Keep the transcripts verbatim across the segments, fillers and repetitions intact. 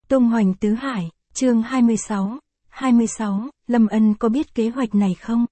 Tung hoành tứ hải, chương hai mươi sáu. hai mươi sáu, Lâm Ân có biết kế hoạch này không?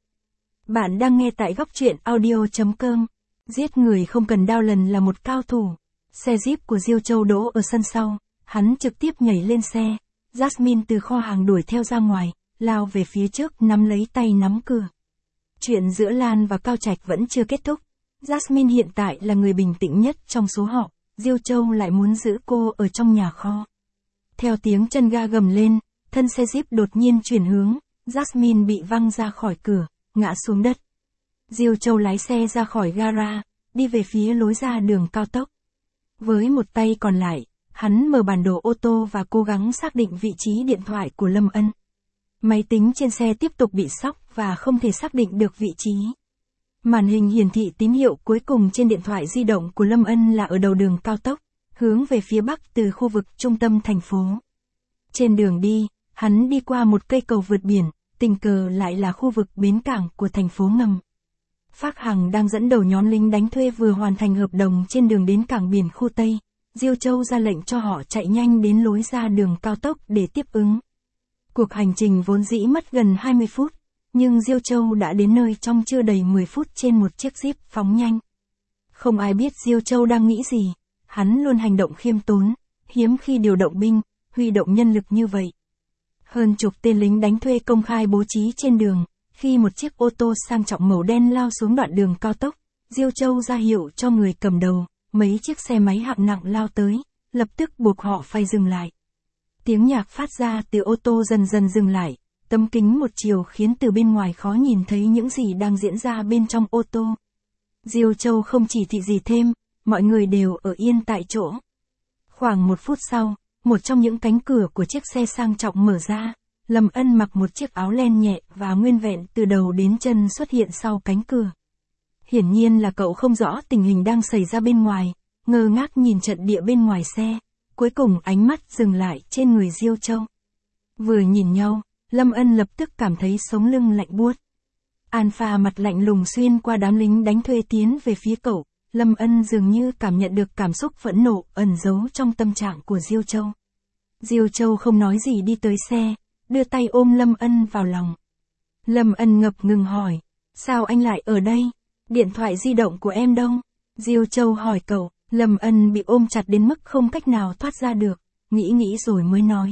Bạn đang nghe tại góc truyện audio chấm com. Giết người không cần đao lần là một cao thủ. Xe Jeep của Diêu Châu đỗ ở sân sau, hắn trực tiếp nhảy lên xe. Jasmine từ kho hàng đuổi theo ra ngoài, lao về phía trước nắm lấy tay nắm cửa. Chuyện giữa Lan và Cao Trạch vẫn chưa kết thúc. Jasmine hiện tại là người bình tĩnh nhất trong số họ, Diêu Châu lại muốn giữ cô ở trong nhà kho. Theo tiếng chân ga gầm lên, thân xe Jeep đột nhiên chuyển hướng, Jasmine bị văng ra khỏi cửa, ngã xuống đất. Diêu Châu lái xe ra khỏi gara, đi về phía lối ra đường cao tốc. Với một tay còn lại, hắn mở bản đồ ô tô và cố gắng xác định vị trí điện thoại của Lâm Ân. Máy tính trên xe tiếp tục bị sóc và không thể xác định được vị trí. Màn hình hiển thị tín hiệu cuối cùng trên điện thoại di động của Lâm Ân là ở đầu đường cao tốc, hướng về phía bắc từ khu vực trung tâm thành phố. Trên đường đi, hắn đi qua một cây cầu vượt biển, tình cờ lại là khu vực bến cảng của thành phố ngầm. Phác Hằng đang dẫn đầu nhóm lính đánh thuê vừa hoàn thành hợp đồng trên đường đến cảng biển khu Tây. Diêu Châu ra lệnh cho họ chạy nhanh đến lối ra đường cao tốc để tiếp ứng. Cuộc hành trình vốn dĩ mất gần hai mươi phút, nhưng Diêu Châu đã đến nơi trong chưa đầy mười phút trên một chiếc Jeep phóng nhanh. Không ai biết Diêu Châu đang nghĩ gì, hắn luôn hành động khiêm tốn, hiếm khi điều động binh, huy động nhân lực như vậy. Hơn chục tên lính đánh thuê công khai bố trí trên đường, khi một chiếc ô tô sang trọng màu đen lao xuống đoạn đường cao tốc, Diêu Châu ra hiệu cho người cầm đầu, mấy chiếc xe máy hạng nặng lao tới, lập tức buộc họ phải dừng lại. Tiếng nhạc phát ra từ ô tô dần dần dừng lại, tấm kính một chiều khiến từ bên ngoài khó nhìn thấy những gì đang diễn ra bên trong ô tô. Diêu Châu không chỉ thị gì thêm, mọi người đều ở yên tại chỗ. Khoảng một phút sau, một trong những cánh cửa của chiếc xe sang trọng mở ra, Lâm Ân mặc một chiếc áo len nhẹ và nguyên vẹn từ đầu đến chân xuất hiện sau cánh cửa. Hiển nhiên là cậu không rõ tình hình đang xảy ra bên ngoài, ngơ ngác nhìn trận địa bên ngoài xe, cuối cùng ánh mắt dừng lại trên người Diêu Châu. Vừa nhìn nhau, Lâm Ân lập tức cảm thấy sống lưng lạnh buốt. Alpha mặt lạnh lùng xuyên qua đám lính đánh thuê tiến về phía cậu, Lâm Ân dường như cảm nhận được cảm xúc phẫn nộ ẩn giấu trong tâm trạng của Diêu Châu. Diêu Châu không nói gì đi tới xe, đưa tay ôm Lâm Ân vào lòng. Lâm Ân ngập ngừng hỏi, sao anh lại ở đây? Điện thoại di động của em đâu? Diêu Châu hỏi cậu, Lâm Ân bị ôm chặt đến mức không cách nào thoát ra được, nghĩ nghĩ rồi mới nói.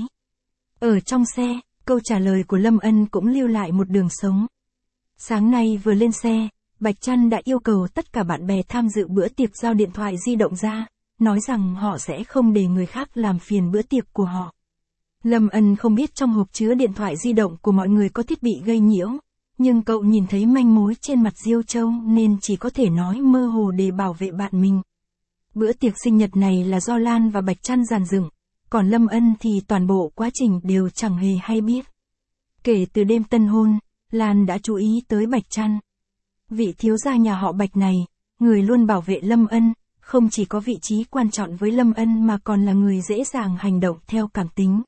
Ở trong xe, câu trả lời của Lâm Ân cũng lưu lại một đường sống. Sáng nay vừa lên xe, Bạch Trăn đã yêu cầu tất cả bạn bè tham dự bữa tiệc giao điện thoại di động ra, nói rằng họ sẽ không để người khác làm phiền bữa tiệc của họ. Lâm Ân không biết trong hộp chứa điện thoại di động của mọi người có thiết bị gây nhiễu, nhưng cậu nhìn thấy manh mối trên mặt Diêu Châu nên chỉ có thể nói mơ hồ để bảo vệ bạn mình. Bữa tiệc sinh nhật này là do Lan và Bạch Trăn dàn dựng, còn Lâm Ân thì toàn bộ quá trình đều chẳng hề hay biết. Kể từ đêm tân hôn, Lan đã chú ý tới Bạch Trăn. Vị thiếu gia nhà họ Bạch này, người luôn bảo vệ Lâm Ân, không chỉ có vị trí quan trọng với Lâm Ân mà còn là người dễ dàng hành động theo cảm tính.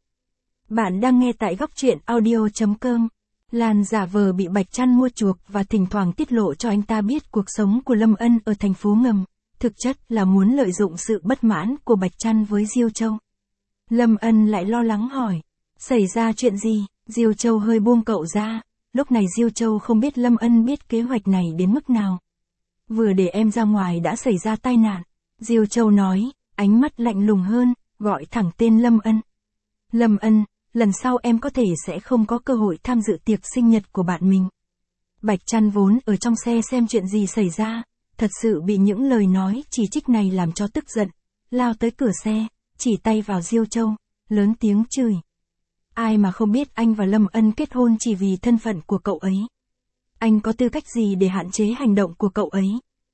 Bạn đang nghe tại góc truyện audio chấm com. Lan giả vờ bị Bạch Trăn mua chuộc và thỉnh thoảng tiết lộ cho anh ta biết cuộc sống của Lâm Ân ở thành phố ngầm, thực chất là muốn lợi dụng sự bất mãn của Bạch Trăn với Diêu Châu. Lâm Ân lại lo lắng hỏi, xảy ra chuyện gì? Diêu Châu hơi buông cậu ra, lúc này Diêu Châu không biết Lâm Ân biết kế hoạch này đến mức nào. Vừa để em ra ngoài đã xảy ra tai nạn, Diêu Châu nói, ánh mắt lạnh lùng hơn, gọi thẳng tên Lâm Ân. Lâm Ân, lần sau em có thể sẽ không có cơ hội tham dự tiệc sinh nhật của bạn mình. Bạch Trăn vốn ở trong xe xem chuyện gì xảy ra, thật sự bị những lời nói chỉ trích này làm cho tức giận, lao tới cửa xe, chỉ tay vào Diêu Châu, lớn tiếng chửi. Ai mà không biết anh và Lâm Ân kết hôn chỉ vì thân phận của cậu ấy. Anh có tư cách gì để hạn chế hành động của cậu ấy?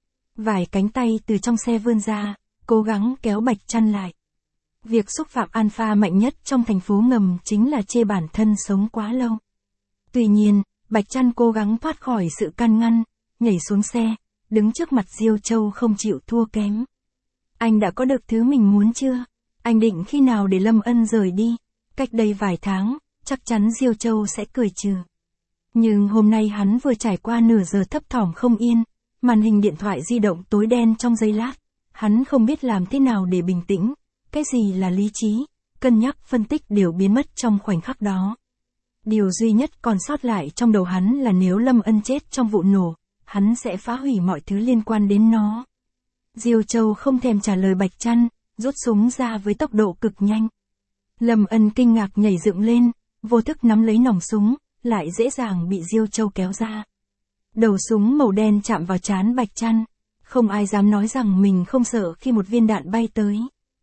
Vài cánh tay từ trong xe vươn ra, cố gắng kéo Bạch Trăn lại. Việc xúc phạm alpha mạnh nhất trong thành phố ngầm chính là chê bản thân sống quá lâu. Tuy nhiên, Bạch Trăn cố gắng thoát khỏi sự can ngăn, nhảy xuống xe, đứng trước mặt Diêu Châu không chịu thua kém. Anh đã có được thứ mình muốn chưa? Anh định khi nào để Lâm Ân rời đi? Cách đây vài tháng, chắc chắn Diêu Châu sẽ cười trừ. Nhưng hôm nay hắn vừa trải qua nửa giờ thấp thỏm không yên, màn hình điện thoại di động tối đen trong giây lát, hắn không biết làm thế nào để bình tĩnh, cái gì là lý trí, cân nhắc phân tích đều biến mất trong khoảnh khắc đó. Điều duy nhất còn sót lại trong đầu hắn là nếu Lâm Ân chết trong vụ nổ, hắn sẽ phá hủy mọi thứ liên quan đến nó. Diêu Châu không thèm trả lời Bạch Trăn, rút súng ra với tốc độ cực nhanh. Lâm Ân kinh ngạc nhảy dựng lên, vô thức nắm lấy nòng súng, lại dễ dàng bị Diêu Châu kéo ra. Đầu súng màu đen chạm vào trán Bạch Trăn, không ai dám nói rằng mình không sợ khi một viên đạn bay tới.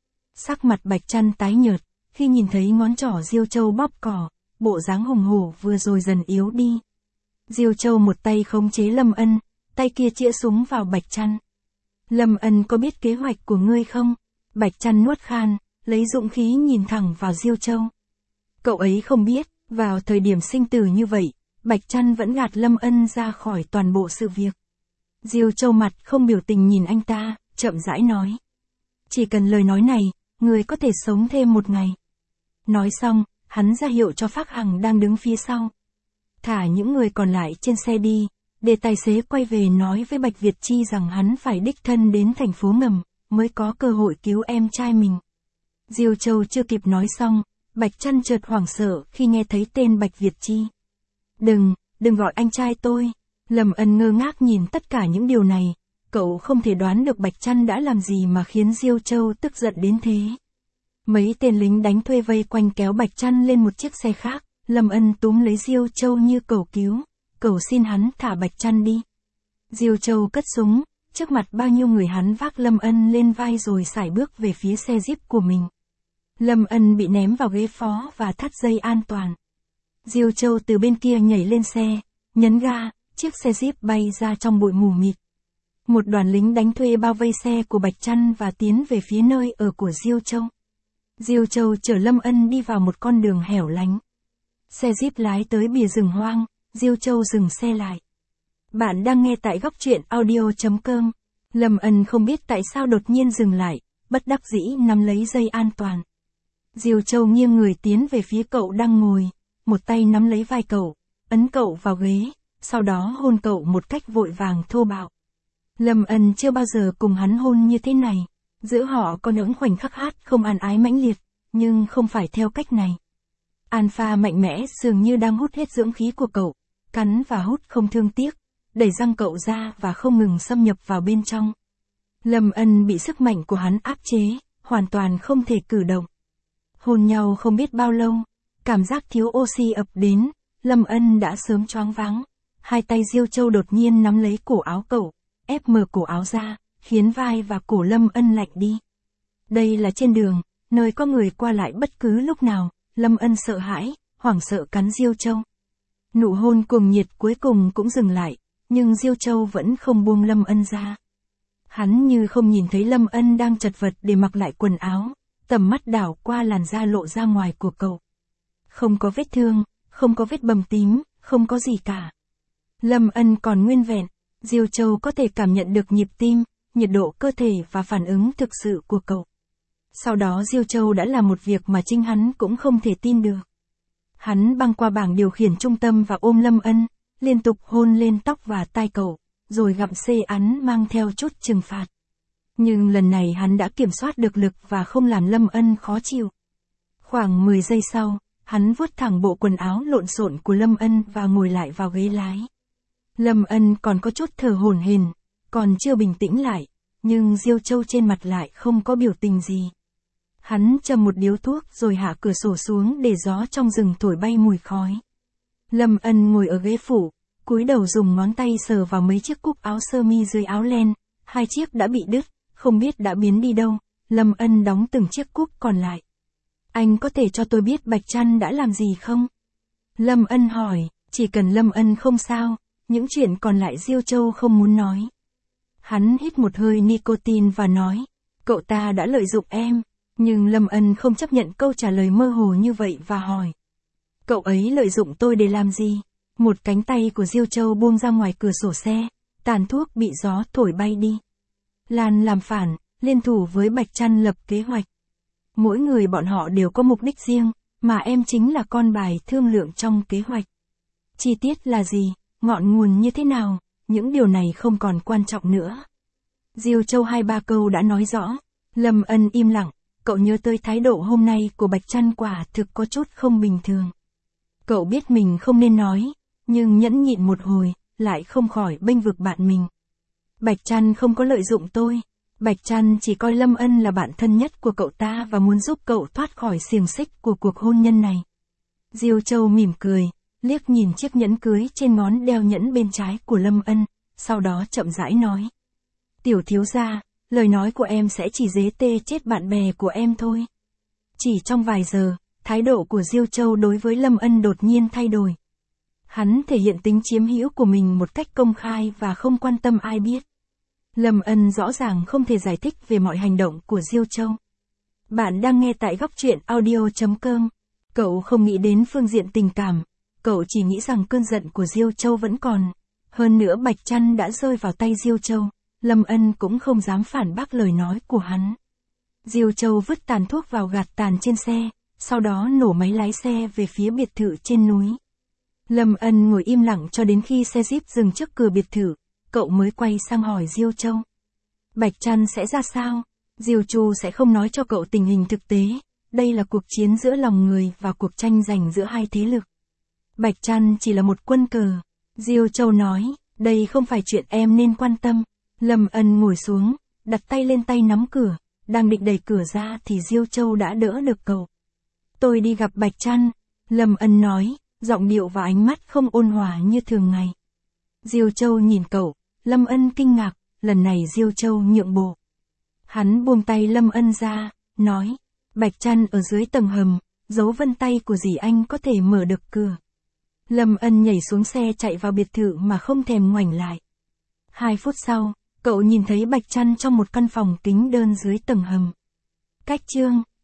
Sắc mặt Bạch Trăn tái nhợt, khi nhìn thấy ngón trỏ Diêu Châu bóp cỏ, bộ dáng hùng hổ vừa rồi dần yếu đi. Diêu Châu một tay khống chế Lâm Ân, tay kia chĩa súng vào Bạch Trăn. Lâm Ân có biết kế hoạch của ngươi không? Bạch Trăn nuốt khan, lấy dũng khí nhìn thẳng vào Diêu Châu. Cậu ấy không biết, vào thời điểm sinh tử như vậy, Bạch Trăn vẫn gạt Lâm Ân ra khỏi toàn bộ sự việc. Diêu Châu mặt không biểu tình nhìn anh ta, chậm rãi nói. Chỉ cần lời nói này, người có thể sống thêm một ngày. Nói xong, hắn ra hiệu cho Phác Hằng đang đứng phía sau. Thả những người còn lại trên xe đi, để tài xế quay về nói với Bạch Việt Chi rằng hắn phải đích thân đến thành phố ngầm, mới có cơ hội cứu em trai mình. Diêu Châu chưa kịp nói xong, Bạch Trăn chợt hoảng sợ khi nghe thấy tên Bạch Việt Chi. Đừng, đừng gọi anh trai tôi. Lâm Ân ngơ ngác nhìn tất cả những điều này, cậu không thể đoán được Bạch Trăn đã làm gì mà khiến Diêu Châu tức giận đến thế. Mấy tên lính đánh thuê vây quanh kéo Bạch Trăn lên một chiếc xe khác, Lâm Ân túm lấy Diêu Châu như cầu cứu, cầu xin hắn thả Bạch Trăn đi. Diêu Châu cất súng, trước mặt bao nhiêu người hắn vác Lâm Ân lên vai rồi sải bước về phía xe Jeep của mình. Lâm Ân bị ném vào ghế phó và thắt dây an toàn. Diêu Châu từ bên kia nhảy lên xe, nhấn ga, chiếc xe Jeep bay ra trong bụi mù mịt. Một đoàn lính đánh thuê bao vây xe của Bạch Trăn và tiến về phía nơi ở của Diêu Châu. Diêu Châu chở Lâm Ân đi vào một con đường hẻo lánh. Xe Jeep lái tới bìa rừng hoang, Diêu Châu dừng xe lại. Bạn đang nghe tại góc truyện audio chấm com. Lâm Ân không biết tại sao đột nhiên dừng lại, bất đắc dĩ nắm lấy dây an toàn. Diêu Châu nghiêng người tiến về phía cậu đang ngồi, một tay nắm lấy vai cậu, ấn cậu vào ghế, sau đó hôn cậu một cách vội vàng thô bạo. Lâm Ân chưa bao giờ cùng hắn hôn như thế này, giữa họ có những khoảnh khắc hát không an ái mãnh liệt, nhưng không phải theo cách này. Alpha mạnh mẽ dường như đang hút hết dưỡng khí của cậu, cắn và hút không thương tiếc, đẩy răng cậu ra và không ngừng xâm nhập vào bên trong. Lâm Ân bị sức mạnh của hắn áp chế, hoàn toàn không thể cử động. Hôn nhau không biết bao lâu, cảm giác thiếu oxy ập đến, Lâm Ân đã sớm choáng váng. Hai tay Diêu Châu đột nhiên nắm lấy cổ áo cậu, ép mở cổ áo ra, khiến vai và cổ Lâm Ân lạnh đi. Đây là trên đường, nơi có người qua lại bất cứ lúc nào, Lâm Ân sợ hãi, hoảng sợ cắn Diêu Châu. Nụ hôn cuồng nhiệt cuối cùng cũng dừng lại, nhưng Diêu Châu vẫn không buông Lâm Ân ra. Hắn như không nhìn thấy Lâm Ân đang chật vật để mặc lại quần áo, tầm mắt đảo qua làn da lộ ra ngoài của cậu. Không có vết thương, không có vết bầm tím, không có gì cả. Lâm Ân còn nguyên vẹn, Diêu Châu có thể cảm nhận được nhịp tim, nhiệt độ cơ thể và phản ứng thực sự của cậu. Sau đó Diêu Châu đã làm một việc mà chính hắn cũng không thể tin được. Hắn băng qua bảng điều khiển trung tâm và ôm Lâm Ân, liên tục hôn lên tóc và tai cậu, rồi gặm xê án mang theo chút trừng phạt. Nhưng lần này hắn đã kiểm soát được lực và không làm Lâm Ân khó chịu. Khoảng mười giây sau, hắn vuốt thẳng bộ quần áo lộn xộn của Lâm Ân và ngồi lại vào ghế lái. Lâm Ân còn có chút thở hổn hển, còn chưa bình tĩnh lại, nhưng Diêu Châu trên mặt lại không có biểu tình gì. Hắn châm một điếu thuốc rồi hạ cửa sổ xuống để gió trong rừng thổi bay mùi khói. Lâm Ân ngồi ở ghế phụ, cúi đầu dùng ngón tay sờ vào mấy chiếc cúc áo sơ mi dưới áo len, hai chiếc đã bị đứt, không biết đã biến đi đâu. Lâm Ân đóng từng chiếc cúc còn lại. Anh có thể cho tôi biết Bạch Trăn đã làm gì không? Lâm Ân hỏi, chỉ cần Lâm Ân không sao, những chuyện còn lại Diêu Châu không muốn nói. Hắn hít một hơi nicotine và nói, cậu ta đã lợi dụng em, nhưng Lâm Ân không chấp nhận câu trả lời mơ hồ như vậy và hỏi. Cậu ấy lợi dụng tôi để làm gì? Một cánh tay của Diêu Châu buông ra ngoài cửa sổ xe, tàn thuốc bị gió thổi bay đi. Lan làm phản, liên thủ với Bạch Trăn lập kế hoạch. Mỗi người bọn họ đều có mục đích riêng, mà em chính là con bài thương lượng trong kế hoạch. Chi tiết là gì, ngọn nguồn như thế nào, những điều này không còn quan trọng nữa. Diêu Châu hai ba câu đã nói rõ, Lâm Ân im lặng, cậu nhớ tới thái độ hôm nay của Bạch Trăn quả thực có chút không bình thường. Cậu biết mình không nên nói, nhưng nhẫn nhịn một hồi, lại không khỏi bênh vực bạn mình. Bạch Trăn không có lợi dụng tôi. Bạch Trăn chỉ coi Lâm Ân là bạn thân nhất của cậu ta và muốn giúp cậu thoát khỏi xiềng xích của cuộc hôn nhân này. Diêu Châu mỉm cười, liếc nhìn chiếc nhẫn cưới trên ngón đeo nhẫn bên trái của Lâm Ân, sau đó chậm rãi nói. Tiểu thiếu gia, lời nói của em sẽ chỉ dế tê chết bạn bè của em thôi. Chỉ trong vài giờ, thái độ của Diêu Châu đối với Lâm Ân đột nhiên thay đổi. Hắn thể hiện tính chiếm hữu của mình một cách công khai và không quan tâm ai biết. Lâm Ân rõ ràng không thể giải thích về mọi hành động của Diêu Châu. Bạn đang nghe tại góc truyện audio chấm com. Cậu không nghĩ đến phương diện tình cảm, cậu chỉ nghĩ rằng cơn giận của Diêu Châu vẫn còn. Hơn nữa Bạch Trăn đã rơi vào tay Diêu Châu, Lâm Ân cũng không dám phản bác lời nói của hắn. Diêu Châu vứt tàn thuốc vào gạt tàn trên xe, sau đó nổ máy lái xe về phía biệt thự trên núi. Lâm Ân ngồi im lặng cho đến khi xe Jeep dừng trước cửa biệt thự, cậu mới quay sang hỏi Diêu Châu. Bạch Trăn sẽ ra sao? Diêu Chu sẽ không nói cho cậu tình hình thực tế, đây là cuộc chiến giữa lòng người và cuộc tranh giành giữa hai thế lực. Bạch Trăn chỉ là một quân cờ. Diêu Châu nói, đây không phải chuyện em nên quan tâm. Lâm Ân ngồi xuống, đặt tay lên tay nắm cửa, đang định đẩy cửa ra thì Diêu Châu đã đỡ được cậu. Tôi đi gặp Bạch Trăn, Lâm Ân nói, giọng điệu và ánh mắt không ôn hòa như thường ngày. Diêu Châu nhìn cậu, Lâm Ân kinh ngạc, lần này Diêu Châu nhượng bộ. Hắn buông tay Lâm Ân ra, nói, Bạch Trăn ở dưới tầng hầm, dấu vân tay của dì anh có thể mở được cửa. Lâm Ân nhảy xuống xe chạy vào biệt thự mà không thèm ngoảnh lại. Hai phút sau, cậu nhìn thấy Bạch Trăn trong một căn phòng kính đơn dưới tầng hầm. Cách chương